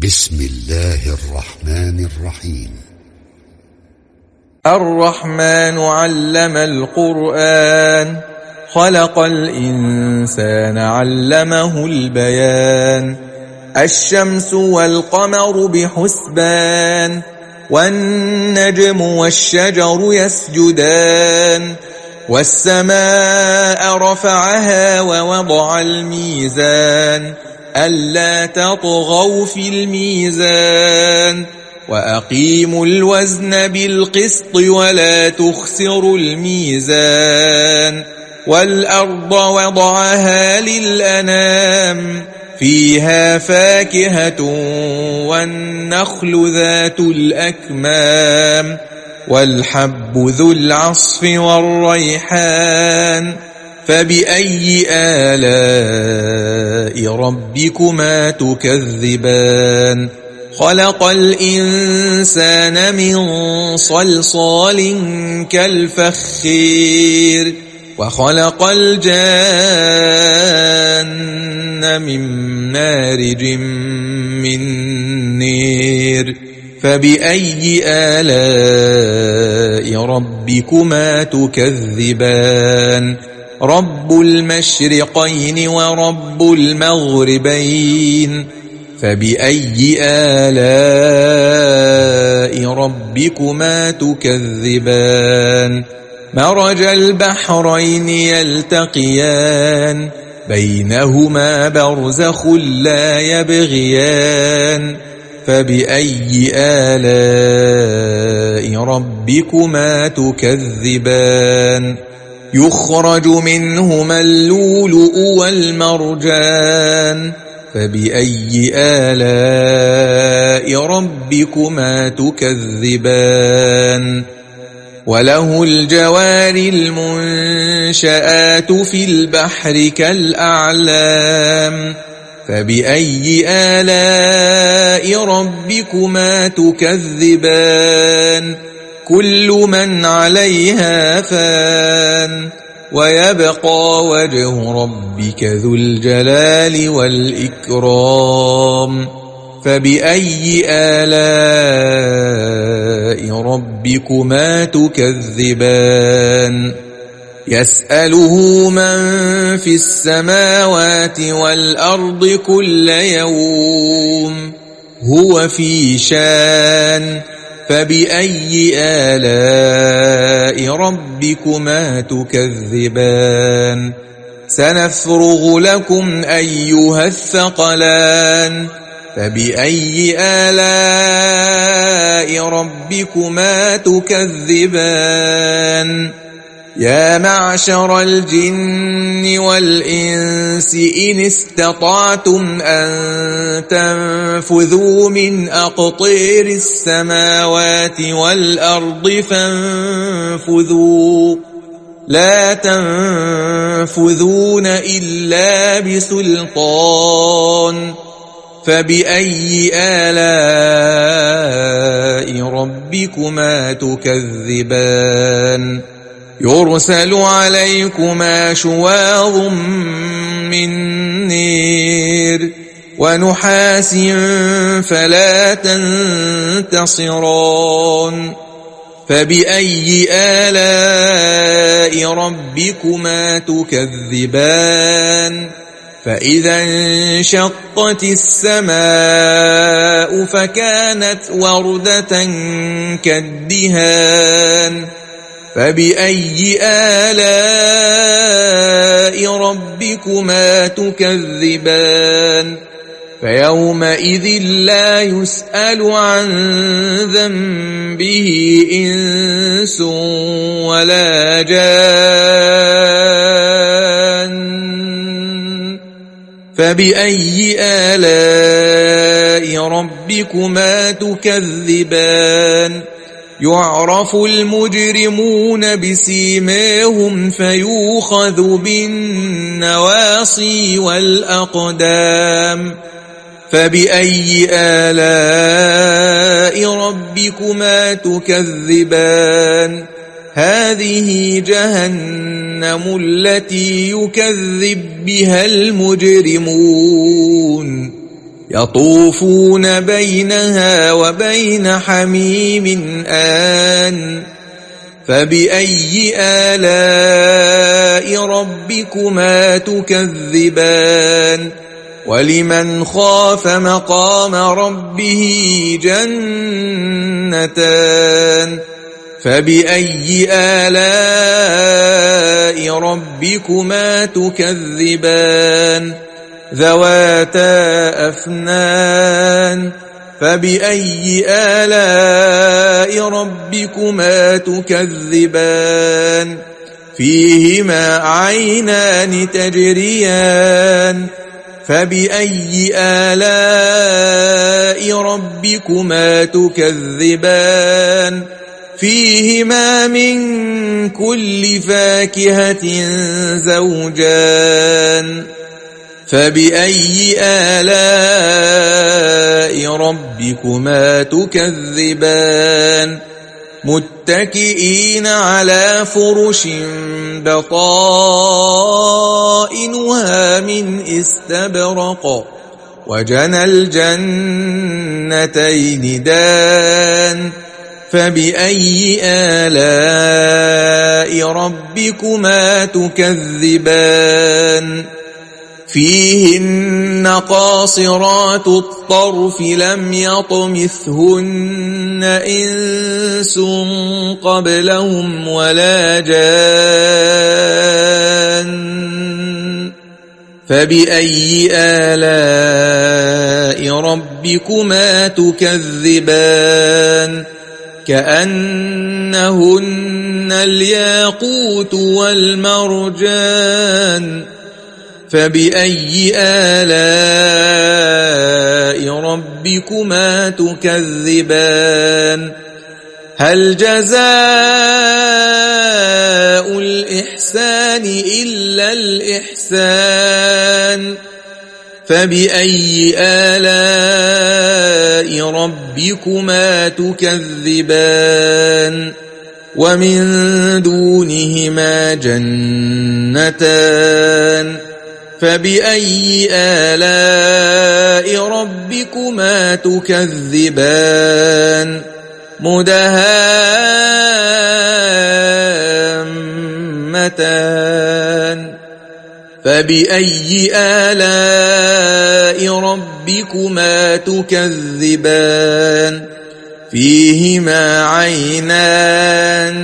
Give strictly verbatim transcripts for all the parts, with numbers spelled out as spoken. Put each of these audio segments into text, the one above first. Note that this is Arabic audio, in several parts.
بسم الله الرحمن الرحيم. الرحمن علم القرآن، خلق الإنسان علمه البيان. الشمس والقمر بحسبان، والنجم والشجر يسجدان. والسماء رفعها ووضع الميزان، ألا تطغوا في الميزان. وأقيموا الوزن بالقسط ولا تخسروا الميزان. والأرض وضعها للأنام، فيها فاكهة والنخل ذات الأكمام. والحب ذو العصف والريحان، فبأي آلاء ربكما تكذبان. خلق الإنسان من صلصال كالفخير، وخلق الجان من مارج من نير. فبأي آلاء ربكما تكذبان. رب المشرقين ورب المغربين، فبأي آلاء ربكما تكذبان. مرج البحرين يلتقيان، بينهما برزخ لا يبغيان. فبأي آلاء ربكما تكذبان. يخرج منهما اللؤلؤ والمرجان، فبأي آلاء ربكما تكذبان. وله الجوار المنشآت في البحر كالأعلام، فبأي آلاء ربكما تكذبان. كل من عليها فان، ويبقى وجه ربك ذو الجلال والإكرام. فبأي آلاء ربكما تكذبان. يسأله من في السماوات والأرض كل يوم هو في شان. فبأي آلاء ربكما تكذبان. سنفرغ لكم أيها الثقلان، فبأي آلاء ربكما تكذبان. يا معشر الجن والإنس إن استطعتم أن تنفذوا من أقطار السماوات والأرض فانفذوا، لا تنفذون إلا بسلطان. فبأي آلاء ربكما تكذبان. يرسل عليكما شواظ من نير، ونحاس فلا تنتصران. فبأي آلاء ربكما تكذبان. فإذا انشقت السماء فكانت وردة كالدهان. فبأي آلاء ربكما تكذبان. فيومئذ لا يسأل عن ذنبه إنس ولا جان. فبأي آلاء ربكما تكذبان. يعرف المجرمون بسيماهم فيوخذ بالنواصي والأقدام. فبأي آلاء ربكما تكذبان. هذه جهنم التي يكذب بها المجرمون. يطوفون بينها وبين حميم آن فبأي آلاء ربكما تكذبان ولمن خاف مقام ربه جنتان فبأي آلاء ربكما تكذبان ذواتا أفنان فبأي آلاء ربكما تكذبان فيهما عينان تجريان فبأي آلاء ربكما تكذبان فيهما من كل فاكهة زوجان فبأي آلاء ربكما تكذبان متكئين على فرش بطائنها من استبرق وجنى الجنتين دان فبأي آلاء ربكما تكذبان فيهن قاصرات الطرف لم يطمثهن إنس قبلهم ولا جان فبأي آلاء ربكما تكذبان كأنهن الياقوت والمرجان فبأي آلاء ربكما تكذبان هل جزاء الإحسان إلا الإحسان فبأي آلاء ربكما تكذبان ومن دونهما جنتان فبأي آلاء ربكما تكذبان مدهامتان فبأي آلاء ربكما تكذبان فيهما عينان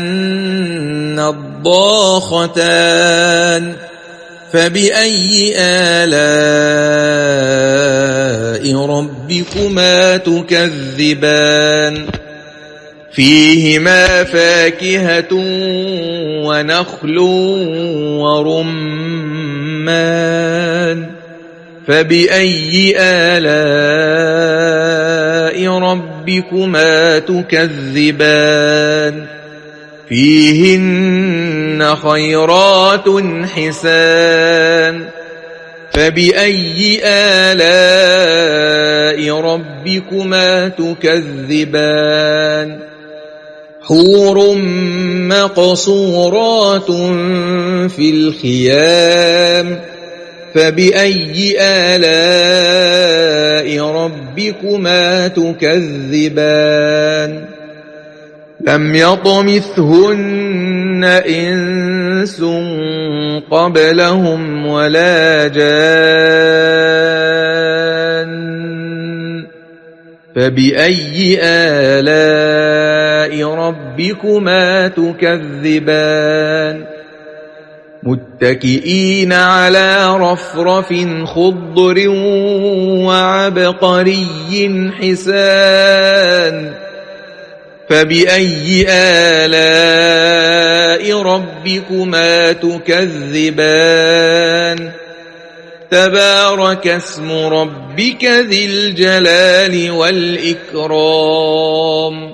نضاختان فبأي آلاء ربكما تكذبان فيهما فاكهة ونخل ورمان فبأي آلاء ربكما تكذبان فيهن خيرات حسان فبأي آلاء ربكما تكذبان حور مقصورات في الخيام فبأي آلاء ربكما تكذبان لم يطمثهن إنس قبلهم ولا جان فبأي آلاء ربكما تكذبان متكئين على رفرف خضر وعبقري حسان فبأي آلاء ربكما تكذبان تبارك اسم ربك ذي الجلال والإكرام